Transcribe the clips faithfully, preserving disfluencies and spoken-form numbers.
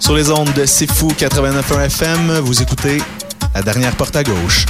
Sur les ondes de C'est Fou quatre-vingt-neuf point un F M, vous écoutez La Dernière Porte à Gauche.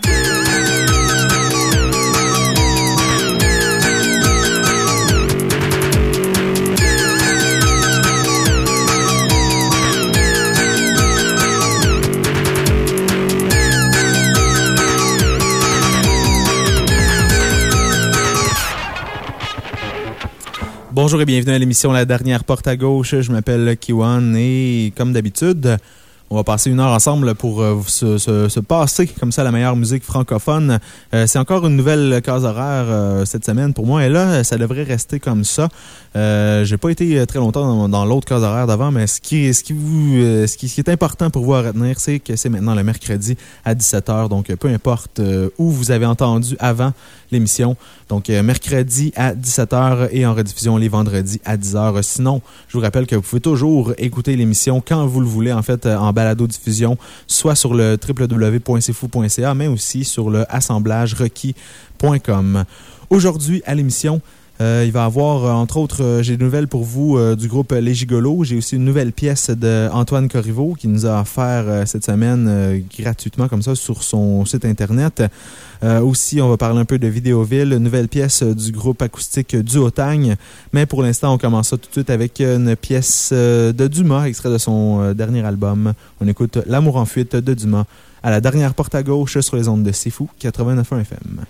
Bonjour et bienvenue à l'émission La Dernière Porte à Gauche. Je m'appelle Kiwan et comme d'habitude, on va passer une heure ensemble pour euh, se, se, se passer comme ça la meilleure musique francophone. Euh, c'est encore une nouvelle case horaire euh, cette semaine pour moi et là, ça devrait rester comme ça. Euh, j'ai pas été très longtemps dans, dans l'autre case horaire d'avant, mais ce qui, ce, qui vous, euh, ce, qui, ce qui est important pour vous à retenir, c'est que c'est maintenant le mercredi à dix-sept heures. Donc, peu importe euh, où vous avez entendu avant l'émission. Donc, euh, mercredi à dix-sept heures et en rediffusion les vendredis à dix heures. Sinon, je vous rappelle que vous pouvez toujours écouter l'émission quand vous le voulez, en fait, en balado-diffusion, soit sur le w w w point c fou point c a, mais aussi sur le assemblage requis point com. Aujourd'hui, à l'émission, Euh, il va y avoir, euh, entre autres, euh, j'ai des nouvelles pour vous euh, du groupe Les Gigolos. J'ai aussi une nouvelle pièce d'Antoine Corriveau qui nous a offert euh, cette semaine euh, gratuitement, comme ça, sur son site Internet. Euh, aussi, on va parler un peu de Vidéoville, une nouvelle pièce euh, du groupe acoustique Duotagne. Mais pour l'instant, on commence ça tout de suite avec une pièce euh, de Dumas, extrait de son euh, dernier album. On écoute L'amour en fuite de Dumas à la dernière porte à gauche sur les ondes de C'est Fou quatre-vingt-neuf point un F M.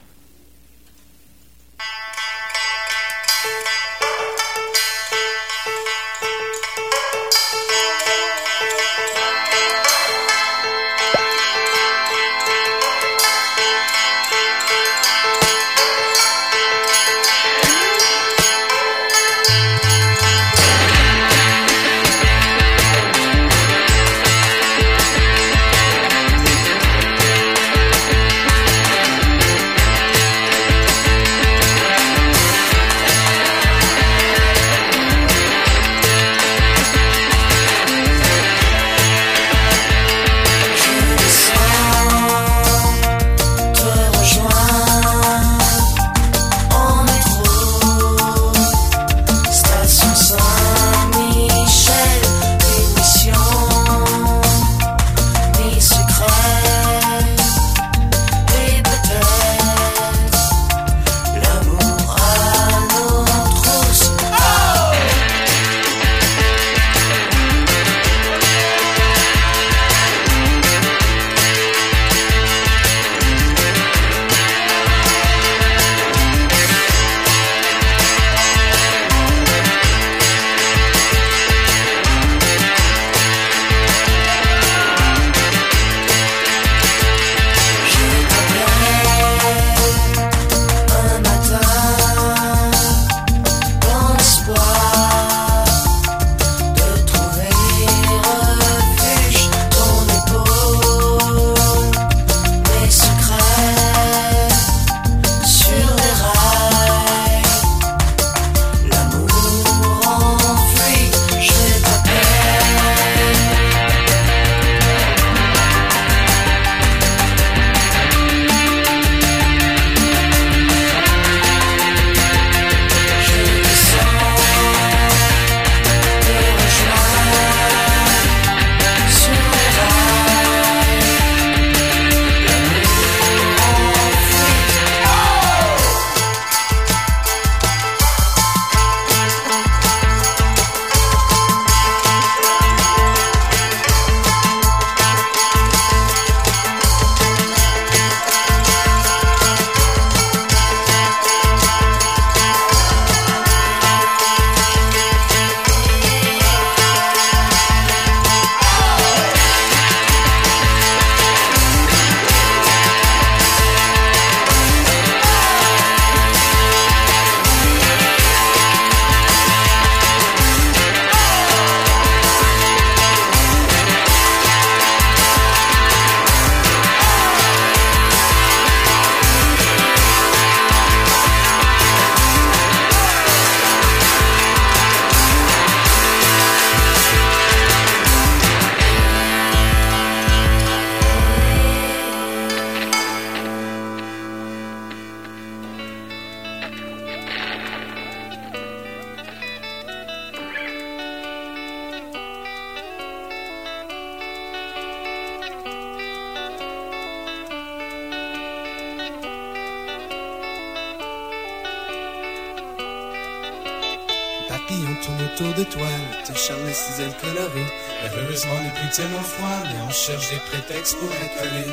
tourne autour de toi, te charme les ciseaux colorés. Heureusement, n'est plus tellement froid, mais on cherche des prétextes pour être collé.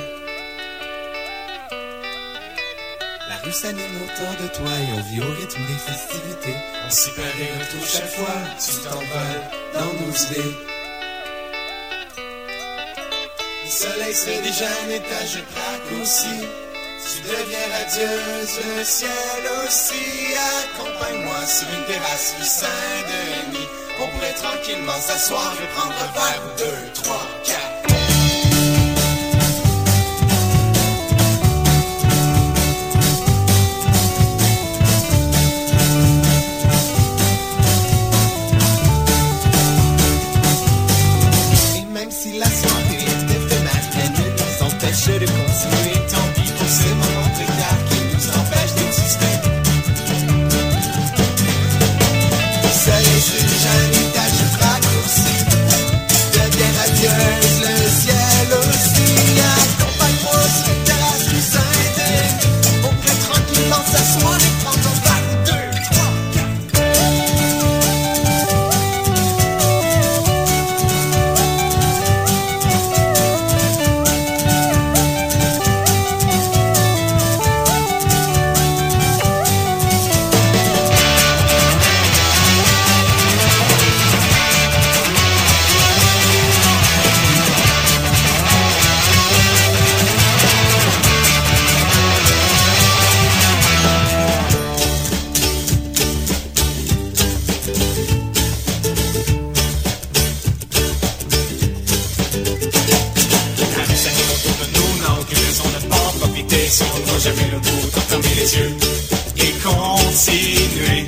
La rue s'anime autour de toi et on vit au rythme des festivités. On s'y perd et retrouve chaque fois, tu t'envoles dans nos idées. Le soleil se fait déjà un étage de raccourci. Tu deviens radieuse, le ciel aussi. Accompagne-moi sur une terrasse rue Saint-Denis. On pourrait tranquillement s'asseoir et prendre un verre ou deux, trois, quatre. Et même si la soirée est éphémère, elle ne nous empêche de continuer. Tant pis pour ces moments précaires qui nous empêchent d'exister. Le soleil se déjà un étage raccourci. Deviens radieuse, le ciel aussi. Accompagne-moi sur une terrasse du Saint-Denis. On peut tranquillement s'asseoir et prendre un verre ou deux, trois, si on ne voit jamais le bout, d'en fermer les yeux et continuer.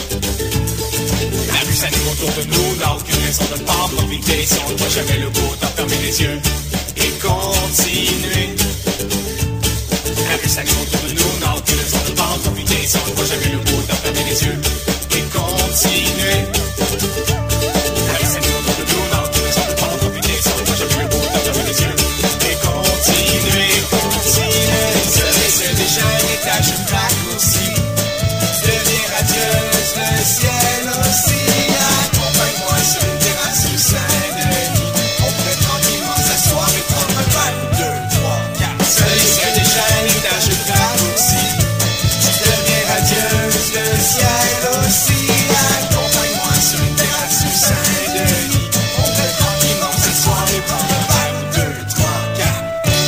La rue s'anime autour de nous, n'a aucune raison de ne pas en profiter. Si on ne voit jamais le bout, d'en fermer les yeux et continuer. La rue s'anime autour de nous, n'a aucune raison de ne pas en profiter. Si on ne voit jamais le bout, d'en fermer les yeux et continuer. La rue s'anime autour de nous, n'a aucune raison de ne pas en profiter. Si on ne voit jamais le bout, d'en fermer les yeux et continuer, continuer. C'est déjà un étage raccourci. Deviens radieuse, le ciel aussi. Accompagne-moi sur une terrasse rue Saint-Denis. On peut tranquillement s'asseoir et prendre un verre ou deux, trois, quatre. C'est déjà un étage raccourci. Deviens radieuse, le ciel aussi. Accompagne-moi sur une terrasse rue Saint-Denis. On peut tranquillement s'asseoir et prendre un verre ou deux, trois, quatre.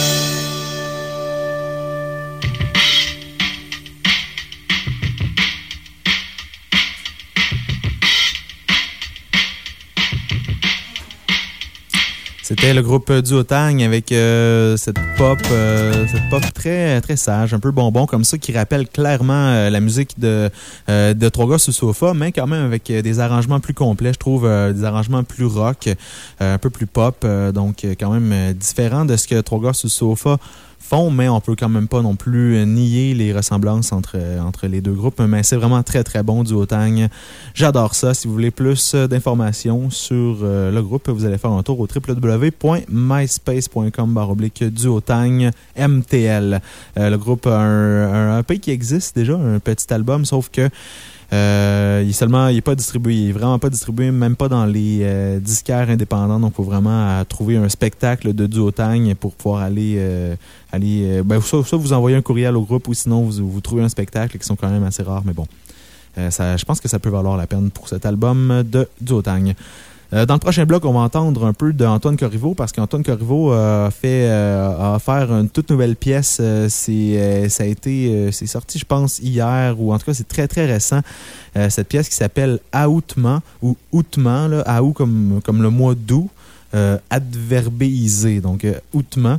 C'était le groupe Duotang avec euh, cette pop, euh, cette pop très très sage, un peu bonbon comme ça, qui rappelle clairement euh, la musique de euh, de Trois gars sur le sofa, mais quand même avec euh, des arrangements plus complets, je trouve, euh, des arrangements plus rock, euh, un peu plus pop, euh, donc euh, quand même euh, différent de ce que Trois gars sur le sofa font, mais on peut quand même pas non plus nier les ressemblances entre, entre les deux groupes. Mais c'est vraiment très très bon, Duotang. J'adore ça. Si vous voulez plus d'informations sur euh, le groupe, vous allez faire un tour au w w w point myspace point com barre oblique Duotang M T L. Euh, le groupe a un, un E P qui existe déjà, un petit album, sauf que Euh, il est seulement, il est pas distribué, il est vraiment pas distribué, même pas dans les euh, disquaires indépendants. Donc, il faut vraiment euh, trouver un spectacle de Duotang pour pouvoir aller, euh, aller, euh, ben, soit, soit vous envoyez un courriel au groupe, ou sinon vous, vous trouvez un spectacle qui sont quand même assez rares. Mais bon, euh, ça, je pense que ça peut valoir la peine pour cet album de Duotang. Euh, dans le prochain bloc, on va entendre un peu d'Antoine Corriveau, parce qu'Antoine Corriveau euh, a fait euh, a offert une toute nouvelle pièce. Euh, c'est euh, ça a été euh, c'est sorti, je pense, hier, ou en tout cas c'est très très récent. Euh, cette pièce qui s'appelle Aoûtement, ou Aoûtement, là, Août comme comme le mois d'août, euh, adverbéisé, donc euh, Aoûtement.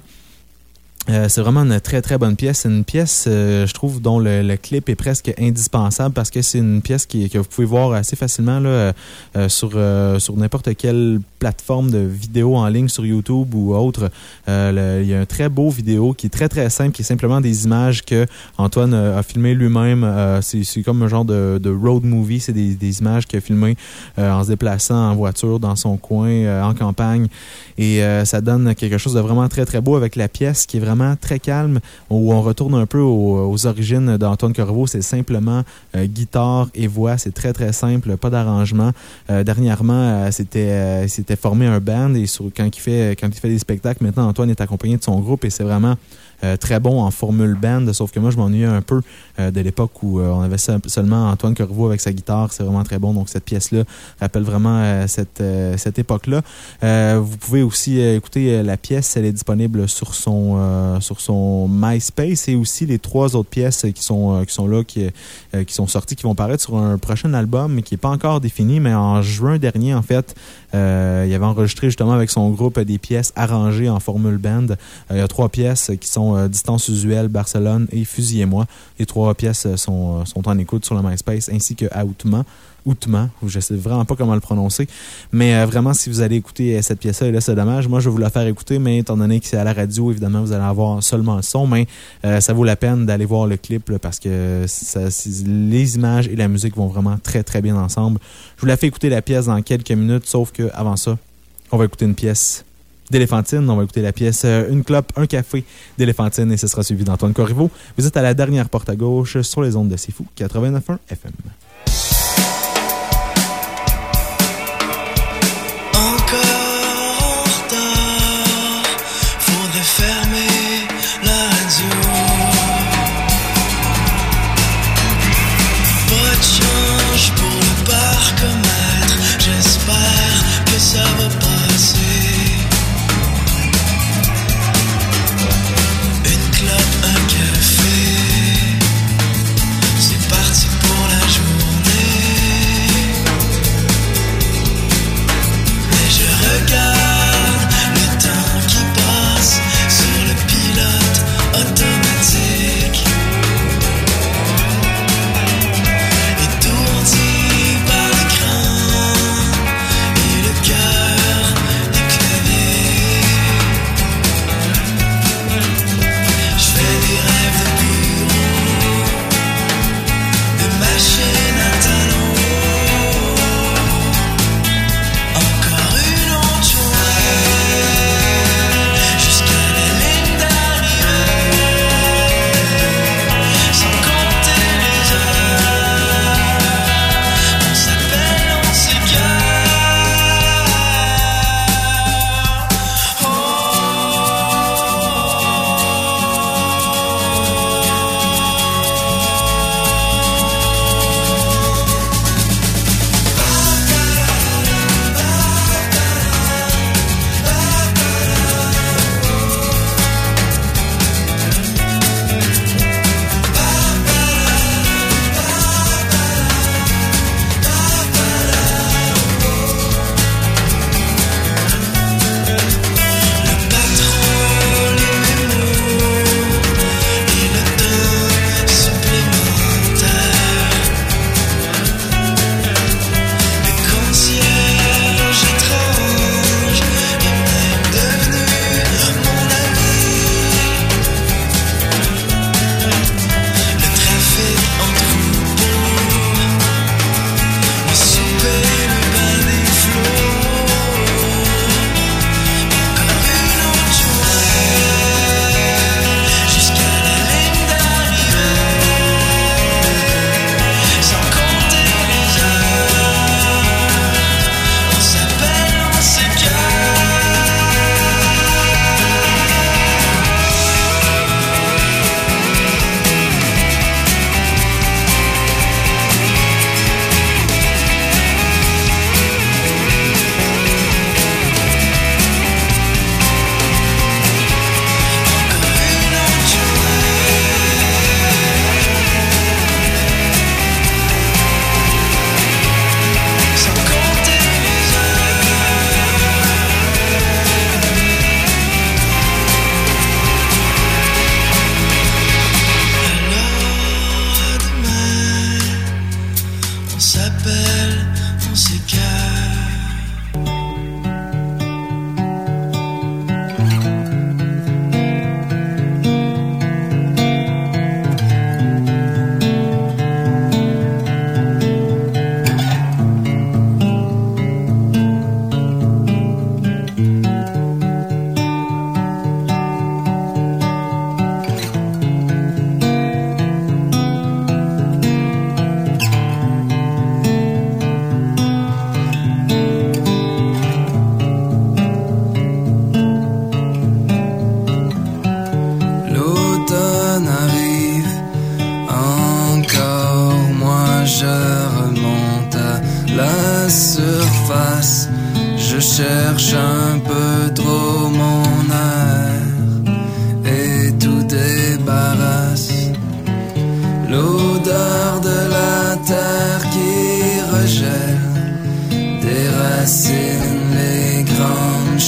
Euh, c'est vraiment une très très bonne pièce. C'est une pièce, euh, je trouve, dont le, le clip est presque indispensable, parce que c'est une pièce qui, que vous pouvez voir assez facilement là, euh, sur, euh, sur n'importe quelle plateforme de vidéo en ligne, sur YouTube ou autre. Euh, le, il y a un très beau vidéo qui est très très simple, qui est simplement des images que Antoine a, a filmé lui-même. Euh, c'est, c'est comme un genre de, de road movie. C'est des, des images qu'il a filmées euh, en se déplaçant en voiture dans son coin, euh, en campagne. Et euh, ça donne quelque chose de vraiment très très beau avec la pièce qui est vraiment vraiment très calme, où on retourne un peu aux, aux origines d'Antoine Corriveau. C'est simplement euh, guitare et voix. C'est très, très simple, pas d'arrangement. Euh, dernièrement, euh, c'était, euh, c'était formé un band et sur, quand, il fait, quand il fait des spectacles, maintenant, Antoine est accompagné de son groupe et c'est vraiment euh, très bon en formule band. Sauf que moi, je m'ennuyais un peu euh, de l'époque où euh, on avait seulement Antoine Corriveau avec sa guitare. C'est vraiment très bon. Donc, cette pièce-là rappelle vraiment euh, cette, euh, cette époque-là. Euh, vous pouvez aussi euh, écouter euh, la pièce. Elle est disponible sur son, euh, sur son MySpace et aussi les trois autres pièces qui sont, euh, qui sont là, qui, euh, qui sont sorties, qui vont paraître sur un prochain album, mais qui n'est pas encore défini. Mais en juin dernier, en fait, euh, il avait enregistré justement avec son groupe des pièces arrangées en formule band. Euh, il y a trois pièces qui sont euh, Distance usuelle, Barcelone et Fusillez-moi. Les trois pièces sont, sont en écoute sur le MySpace ainsi que Outement. Outement, je sais vraiment pas comment le prononcer, mais euh, vraiment, si vous allez écouter euh, cette pièce-là, et là, c'est dommage. Moi, je vais vous la faire écouter, mais étant donné que c'est à la radio, évidemment, vous allez avoir seulement le son, mais euh, ça vaut la peine d'aller voir le clip là, parce que ça, les images et la musique vont vraiment très, très bien ensemble. Je vous la fais écouter la pièce dans quelques minutes, sauf que avant ça, on va écouter une pièce d'Éléphantine. On va écouter la pièce euh, Une clope, un café d'Éléphantine et ce sera suivi d'Antoine Corriveau. Vous êtes à la dernière porte à gauche sur les ondes de C'est Fou, quatre-vingt-neuf point un F M. Ça va passer. Une clope, un café. C'est parti pour la journée.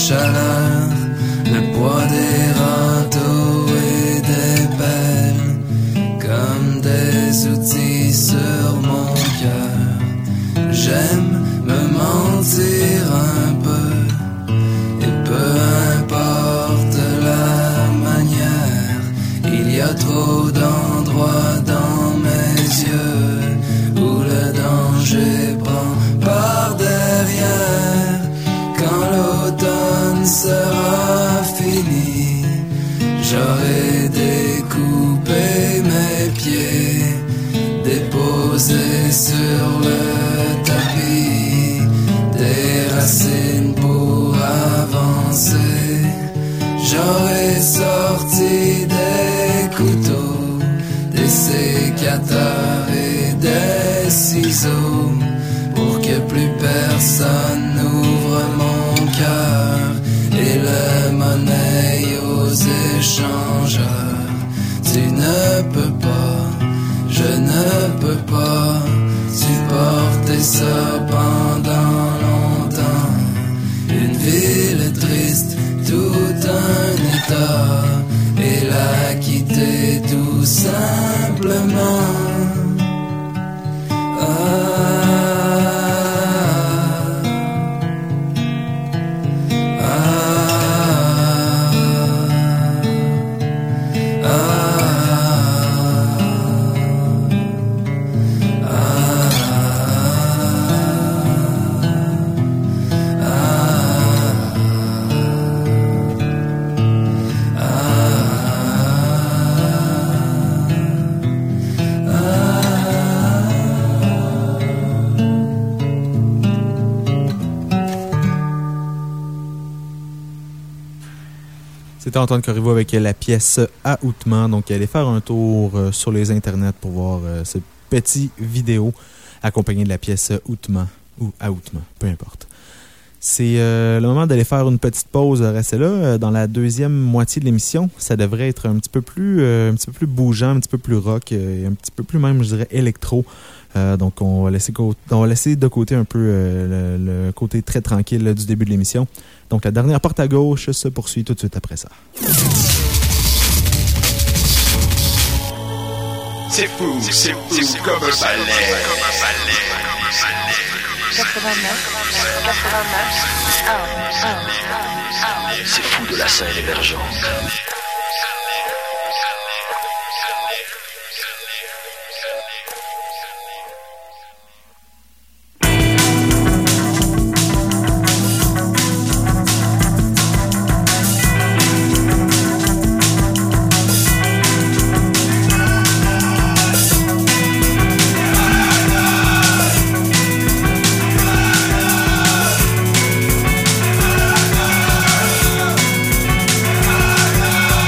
chaleur, le poids des râteaux et des pelles, comme des outils sur mon cœur. J'aime me mentir un peu, et peu importe la manière, il y a trop d'endroits dans mes yeux où le danger prend par derrière. Quand l'automne sera fini, j'aurai découpé mes pieds, déposé sur le tapis des racines pour avancer. J'aurai sorti des couteaux, des sécateurs et des ciseaux, pour que plus personne n'ouvre mon cœur et le monnaie aux échangeurs. Tu ne peux pas, je ne peux pas supporter ça pendant longtemps. Une ville triste, tout un état, et la quitter tout simplement. Ah. C'était Antoine Corriveau avec la pièce Aoutement. Donc, allez faire un tour euh, sur les internets pour voir euh, ce petit vidéo accompagné de la pièce Aoutement ou Aoutement, peu importe. C'est euh, le moment d'aller faire une petite pause. Restez là. Dans la deuxième moitié de l'émission, ça devrait être un petit peu plus, euh, un petit peu plus bougeant, un petit peu plus rock, euh, et un petit peu plus même, je dirais, électro. Euh, donc, on va, laisser on va laisser de côté un peu euh, le, le côté très tranquille là, du début de l'émission. Donc, la dernière porte à gauche se poursuit tout de suite après ça. C'est fou, c'est fou, comme un balai. quatre-vingt-neuf, quatre-vingt-neuf, un, un, un. C'est fou de la scène émergente. Ah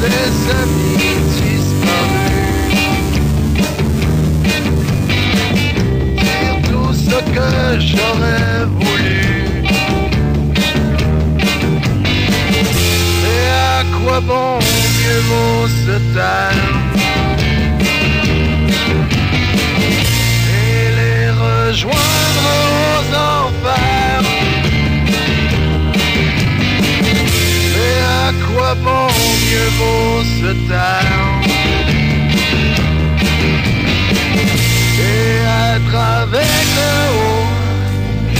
des amis disparus. Dire tout ce que j'aurais voulu. Mais à quoi bon, mieux vaut se taire et les rejoindre aux enfers. Mais à quoi bon, mieux vaut se taire et être avec eux haut,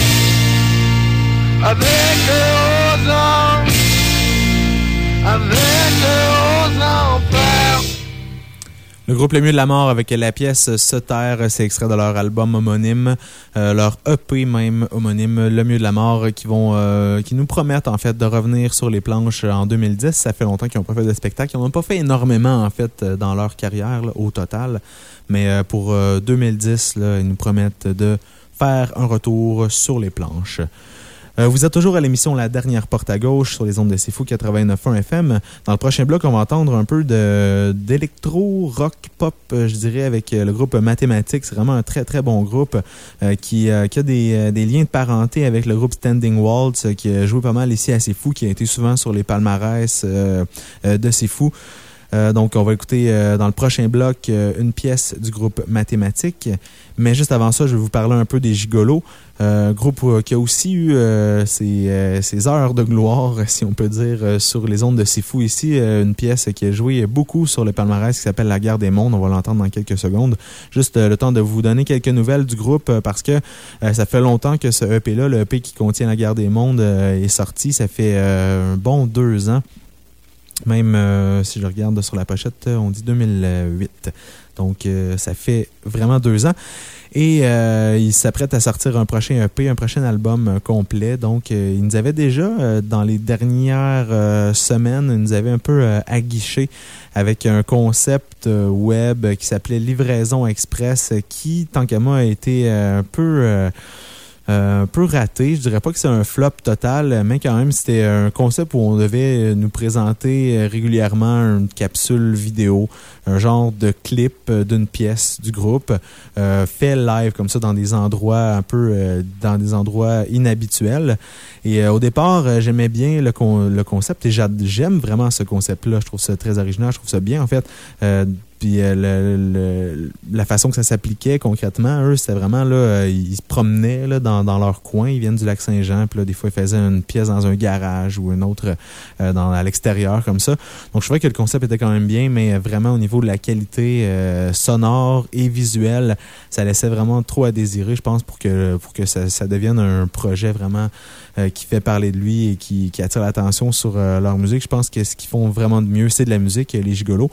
avec eux aux anges, avec eux aux enfers. Le groupe Le Mieux de la Mort avec la pièce Se taire, c'est extrait de leur album homonyme, euh, leur E P même homonyme, Le Mieux de la Mort, qui vont, euh, qui nous promettent en fait de revenir sur les planches en deux mille dix. Ça fait longtemps qu'ils n'ont pas fait de spectacle. Ils n'ont pas fait énormément en fait dans leur carrière là, au total, mais euh, pour euh, deux mille dix, là, ils nous promettent de faire un retour sur les planches. Euh, vous êtes toujours à l'émission La Dernière Porte à Gauche sur les ondes de C'est Fou quatre-vingt-neuf point un F M. Dans le prochain bloc, on va entendre un peu de, d'électro, rock, pop, je dirais, avec le groupe Mathématiques. C'est vraiment un très, très bon groupe euh, qui, euh, qui a des, des liens de parenté avec le groupe Standing Waltz, qui a joué pas mal ici à C'est Fou, qui a été souvent sur les palmarès euh, euh, de C'est Fou. Euh, donc, on va écouter euh, dans le prochain bloc euh, une pièce du groupe Mathématiques. Mais juste avant ça, je vais vous parler un peu des Gigolos. Euh, groupe euh, qui a aussi eu euh, ses, euh, ses heures de gloire, si on peut dire, euh, sur les ondes de C'est Fou ici. Euh, une pièce qui a joué beaucoup sur le palmarès qui s'appelle La Guerre des Mondes. On va l'entendre dans quelques secondes. Juste euh, le temps de vous donner quelques nouvelles du groupe euh, parce que euh, ça fait longtemps que ce E P-là, le E P qui contient La Guerre des Mondes, euh, est sorti. Ça fait euh, un bon deux ans. Même euh, si je regarde sur la pochette, on dit deux mille huit. Donc, euh, ça fait vraiment deux ans. Et euh, il s'apprête à sortir un prochain E P, un prochain album euh, complet. Donc, euh, il nous avait déjà, euh, dans les dernières euh, semaines, il nous avait un peu euh, aguiché avec un concept euh, web qui s'appelait Livraison Express, qui, tant qu'à moi, a été euh, un peu... Euh, Euh, un peu raté. Je dirais pas que c'est un flop total, mais quand même, c'était un concept où on devait nous présenter régulièrement une capsule vidéo, un genre de clip d'une pièce du groupe, euh, fait live comme ça dans des endroits un peu, euh, dans des endroits inhabituels. Et euh, au départ, euh, j'aimais bien le, con- le concept et j'aime vraiment ce concept-là. Je trouve ça très original, je trouve ça bien en fait. Euh, Puis euh, le, le, la façon que ça s'appliquait concrètement, eux, c'était vraiment, là, euh, ils se promenaient là, dans, dans leur coin. Ils viennent du Lac-Saint-Jean, puis là, des fois, ils faisaient une pièce dans un garage ou une autre euh, dans, à l'extérieur, comme ça. Donc, je trouvais que le concept était quand même bien, mais vraiment, au niveau de la qualité euh, sonore et visuelle, ça laissait vraiment trop à désirer, je pense, pour que, pour que ça, ça devienne un projet vraiment euh, qui fait parler de lui et qui, qui attire l'attention sur euh, leur musique. Je pense que ce qu'ils font vraiment de mieux, c'est de la musique, les Gigolos.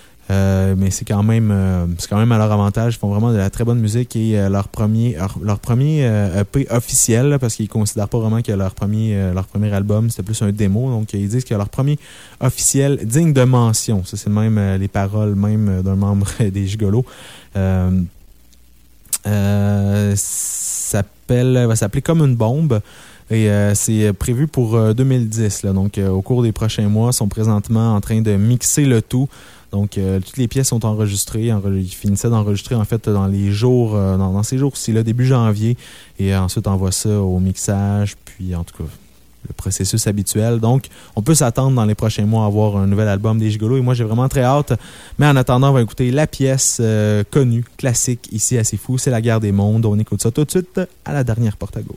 Euh, mais c'est quand même euh, c'est quand même à leur avantage. Ils font vraiment de la très bonne musique et euh, leur premier leur, leur premier euh, E P officiel, là, parce qu'ils considèrent pas vraiment que leur premier euh, leur premier album c'était plus un démo, donc ils disent que leur premier officiel digne de mention, ça c'est même euh, les paroles même d'un membre des Gigolos. Euh, euh, s'appelle va s'appeler Comme une bombe. Et euh, c'est prévu pour euh, deux mille dix. Là, donc, euh, au cours des prochains mois, ils sont présentement en train de mixer le tout. Donc, euh, toutes les pièces sont enregistrées. Enre- ils finissaient d'enregistrer, en fait, dans les jours, euh, dans, dans ces jours-ci, là, début janvier. Et euh, ensuite, on envoie ça au mixage. Puis, en tout cas, le processus habituel. Donc, on peut s'attendre dans les prochains mois à avoir un nouvel album des Gigolos. Et moi, j'ai vraiment très hâte. Mais en attendant, on va écouter la pièce euh, connue, classique, ici à C'est Fou. C'est La Guerre des Mondes. On écoute ça tout de suite à la dernière porte à gauche.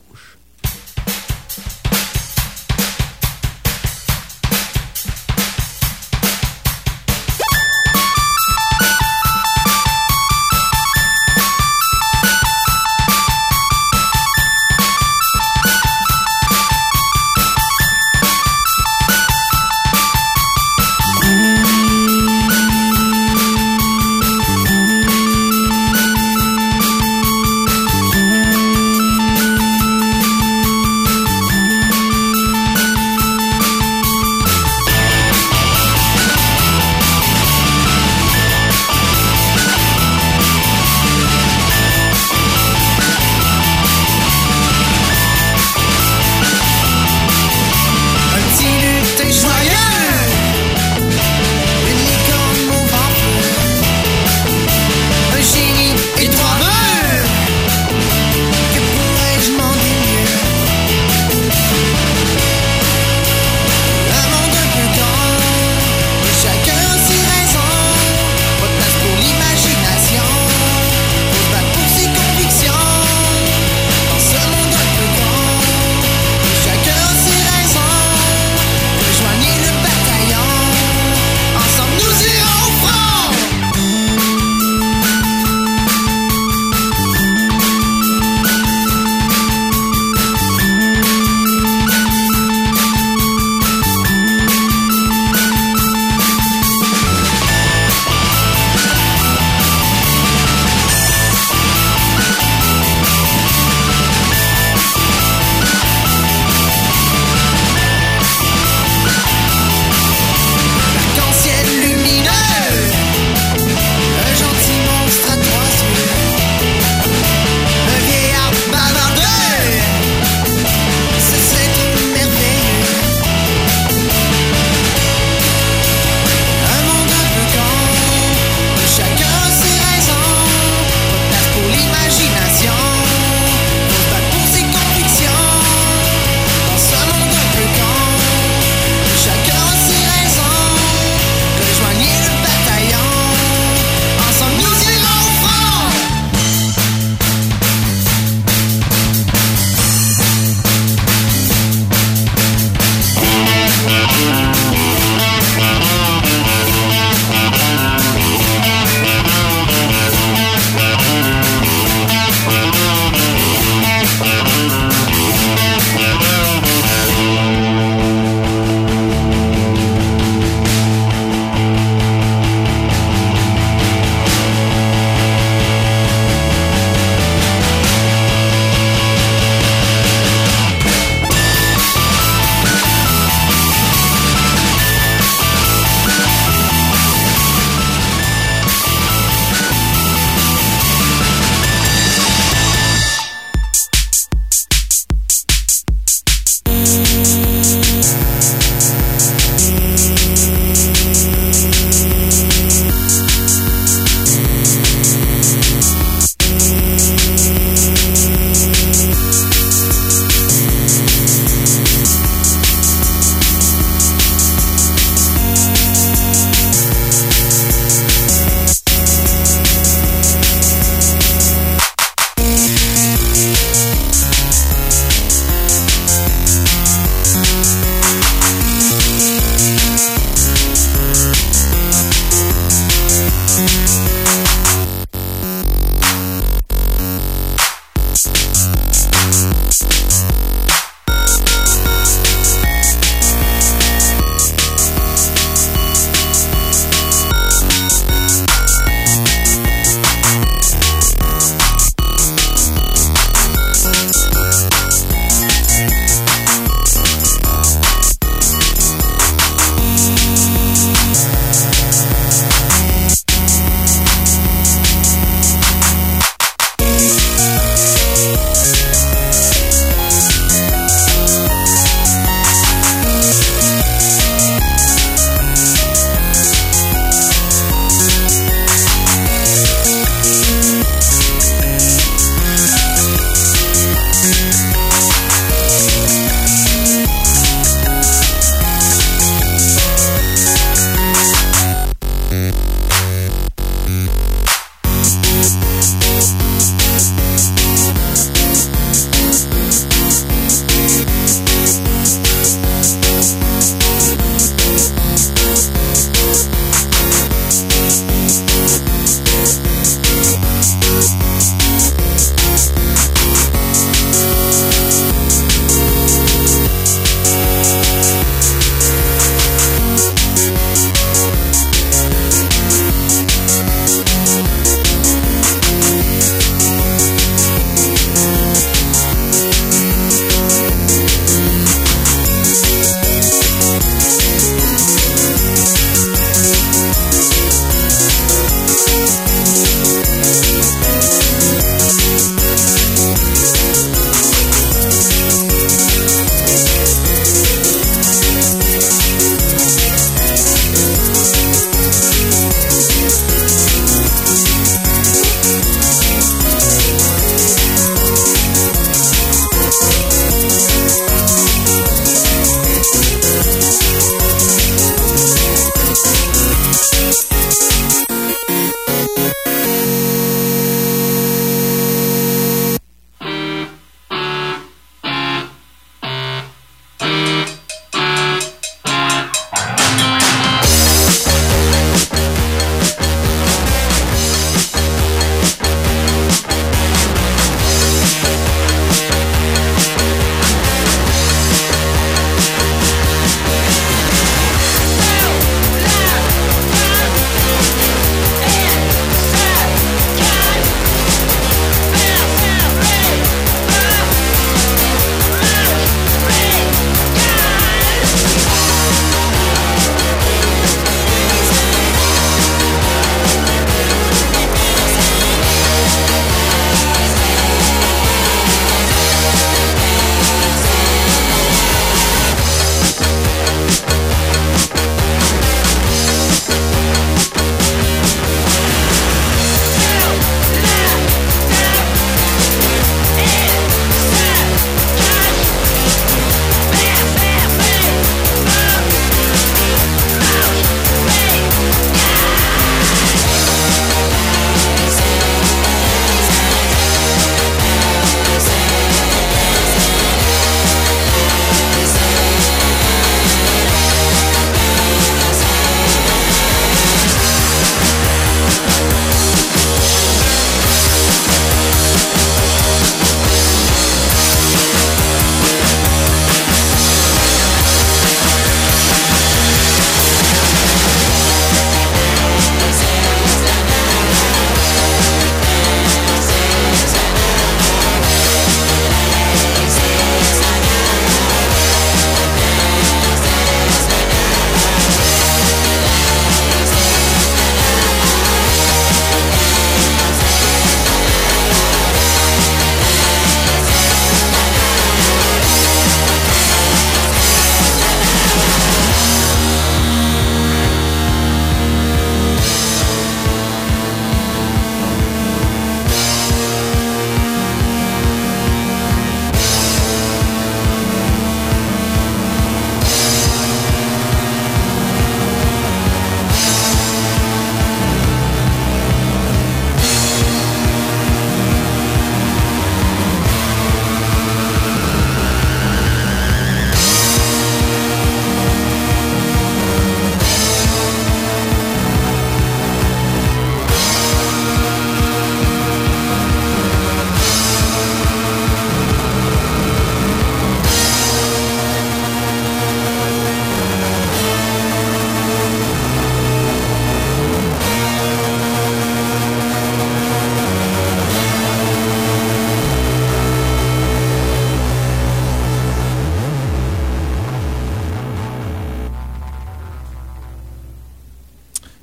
Thank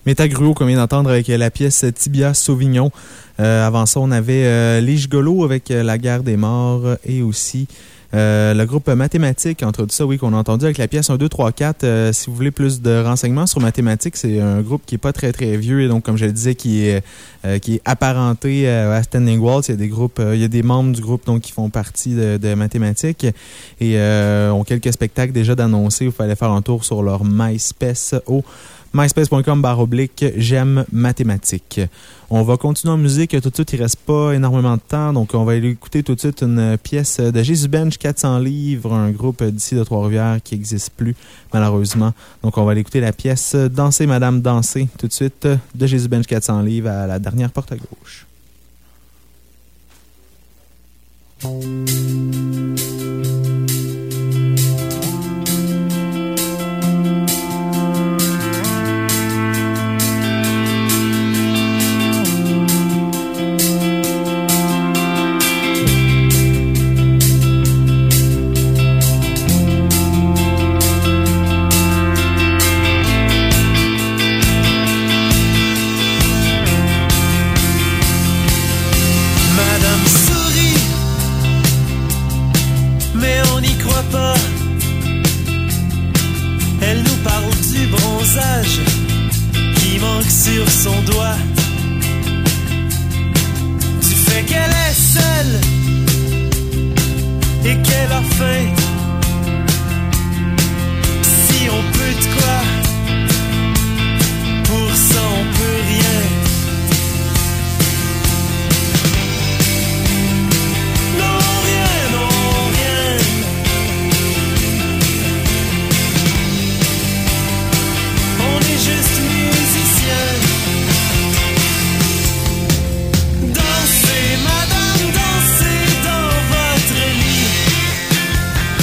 Métagruo qu'on vient d'entendre avec la pièce Tibia Sauvignon. Euh, avant ça, on avait euh, Les Gigolos avec euh, La Guerre des Morts et aussi euh, le groupe Mathématiques. Entre tout ça, oui, qu'on a entendu avec la pièce un, deux, trois, quatre. Euh, si vous voulez plus de renseignements sur Mathématiques, c'est un groupe qui est pas très très vieux et donc, comme je le disais, qui est, euh, qui est apparenté euh, à Standing Waltz. Il y a des groupes, euh, il y a des membres du groupe donc, qui font partie de, de Mathématiques et euh, ont quelques spectacles déjà d'annoncer. Il fallait faire un tour sur leur MySpace au myspace.com barre oblique j'aime mathématiques. On va continuer en musique tout de suite, il reste pas énormément de temps, donc on va aller écouter tout de suite une pièce de Jésus Bench quatre cents livres, un groupe d'ici de Trois-Rivières qui n'existe plus malheureusement. Donc on va aller écouter la pièce Danser Madame Danser tout de suite de Jésus Bench quatre cents livres à la dernière porte à gauche. Qui manque sur son doigt, du fait qu'elle est seule et qu'elle a faim. Si on peut de quoi, pour ça on peut rien. Non rien, non rien. On est juste musiciens. Dansez, madame, dansez dans votre lit.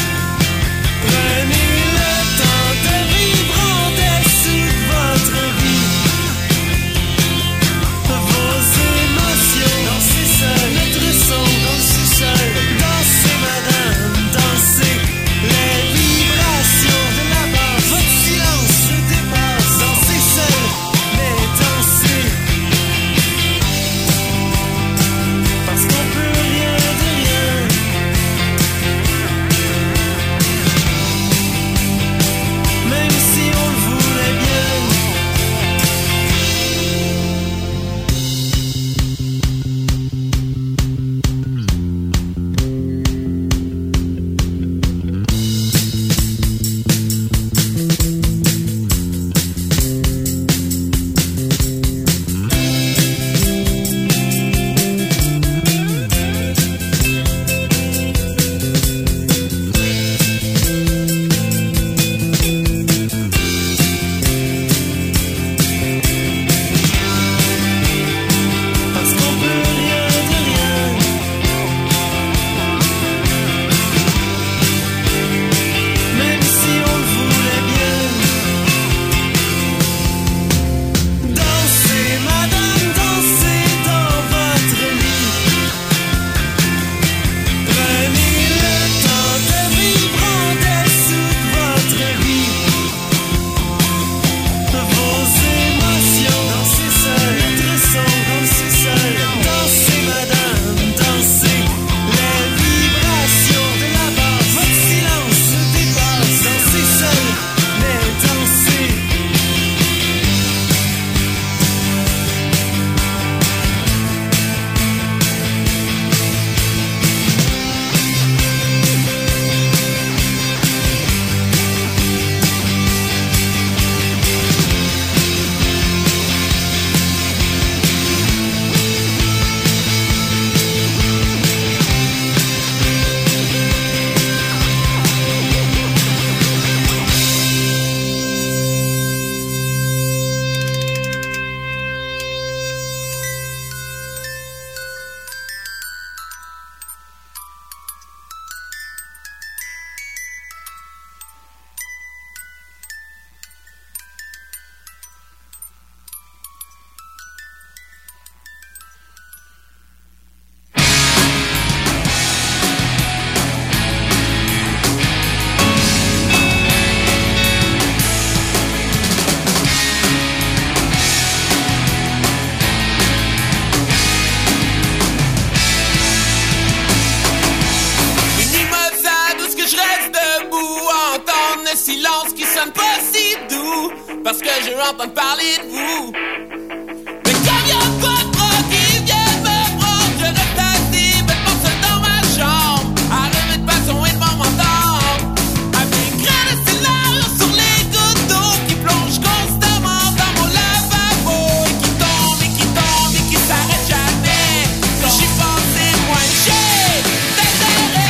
parce que je entends parler de vous. Mais comme y'a pas de bras qui viennent me prendre, je reste assis, bêtement seul dans ma chambre, à rêver de passion et de moments d'or, avec grain de scénario sur les gouttes d'eau qui plongent constamment dans mon lavabo, et qui tombent, et qui tombent, et qui s'arrêtent jamais. Quand j'y pense, c'est moins j'ai d'intérêt.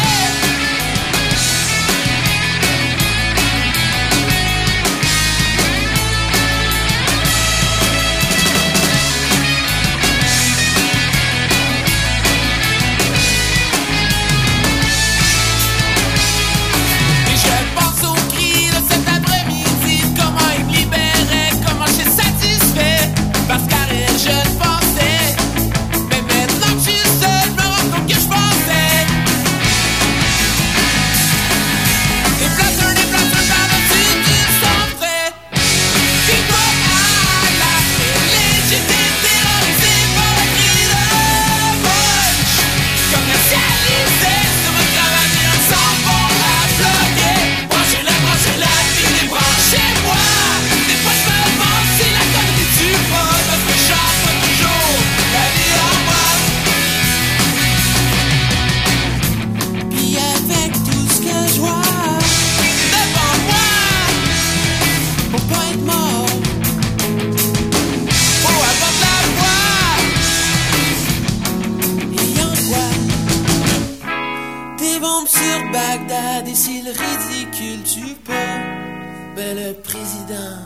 Bagdad, et si le ridicule tue pas, ben le président.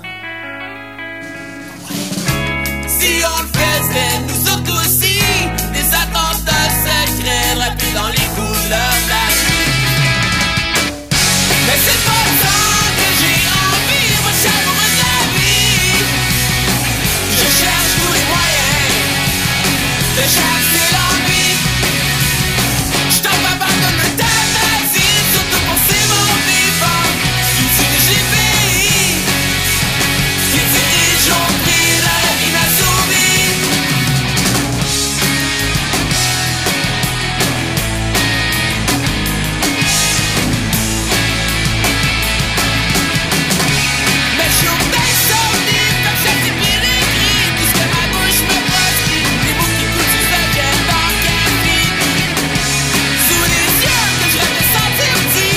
Ouais. Si on le faisait, nous autres aussi, des attentats secrets drapés dans les couleurs de la nuit. Mais c'est pas tant que j'ai envie, moi je suis amoureux de la vie. Je cherche tous les moyens de chasser l'ennui. Je tombe à part de me taire. C'est mon vivant qui dirige les pays, qui dirige au prix de la vie assouvie. Mais je suis d'insomnie, comme chaque pérégris, tout ce que ma bouche me proscrit, les mots qui coulent sur ce qu'elle dans qu'elle finit. Sous les yeux que je rêve de sentir petit.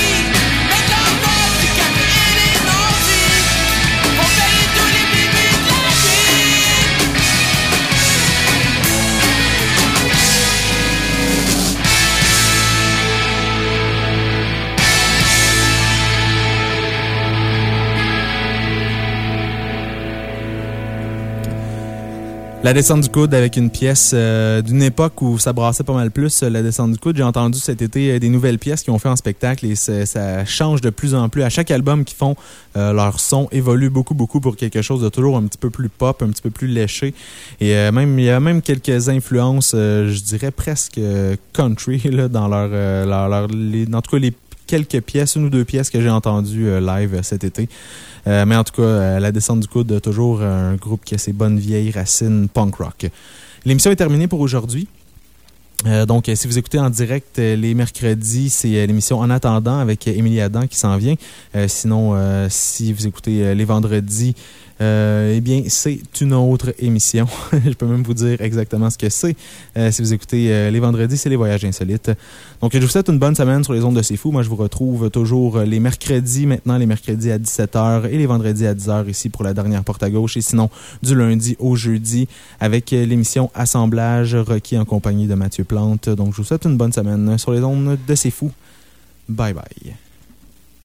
La descente du coude avec une pièce euh, d'une époque où ça brassait pas mal plus, la descente du coude. J'ai entendu cet été euh, des nouvelles pièces qu'ils ont fait en spectacle et ça change de plus en plus. À chaque album qu'ils font, euh, leur son évolue beaucoup, beaucoup pour quelque chose de toujours un petit peu plus pop, un petit peu plus léché. Et euh, même il y a même quelques influences, euh, je dirais presque euh, country, là, dans leur, euh, leur, leur les, en tout cas les quelques pièces, une ou deux pièces que j'ai entendues euh, live euh, cet été. Euh, mais en tout cas, euh, la descente du coude, toujours un groupe qui a ses bonnes vieilles racines punk rock. L'émission est terminée pour aujourd'hui. Euh, donc, si vous écoutez en direct euh, les mercredis, c'est euh, l'émission En attendant avec euh, Émilie Adam qui s'en vient. Euh, sinon, euh, si vous écoutez euh, les vendredis, Euh, eh bien, c'est une autre émission. Je peux même vous dire exactement ce que c'est. Euh, si vous écoutez euh, les vendredis, c'est les voyages insolites. Donc, je vous souhaite une bonne semaine sur les ondes de C'est Fou. Moi, je vous retrouve toujours les mercredis, maintenant les mercredis à dix-sept heures et les vendredis à dix heures ici pour la dernière porte à gauche. Et sinon, du lundi au jeudi avec l'émission Assemblage Rocky en compagnie de Mathieu Plante. Donc, je vous souhaite une bonne semaine sur les ondes de C'est Fou. Bye bye.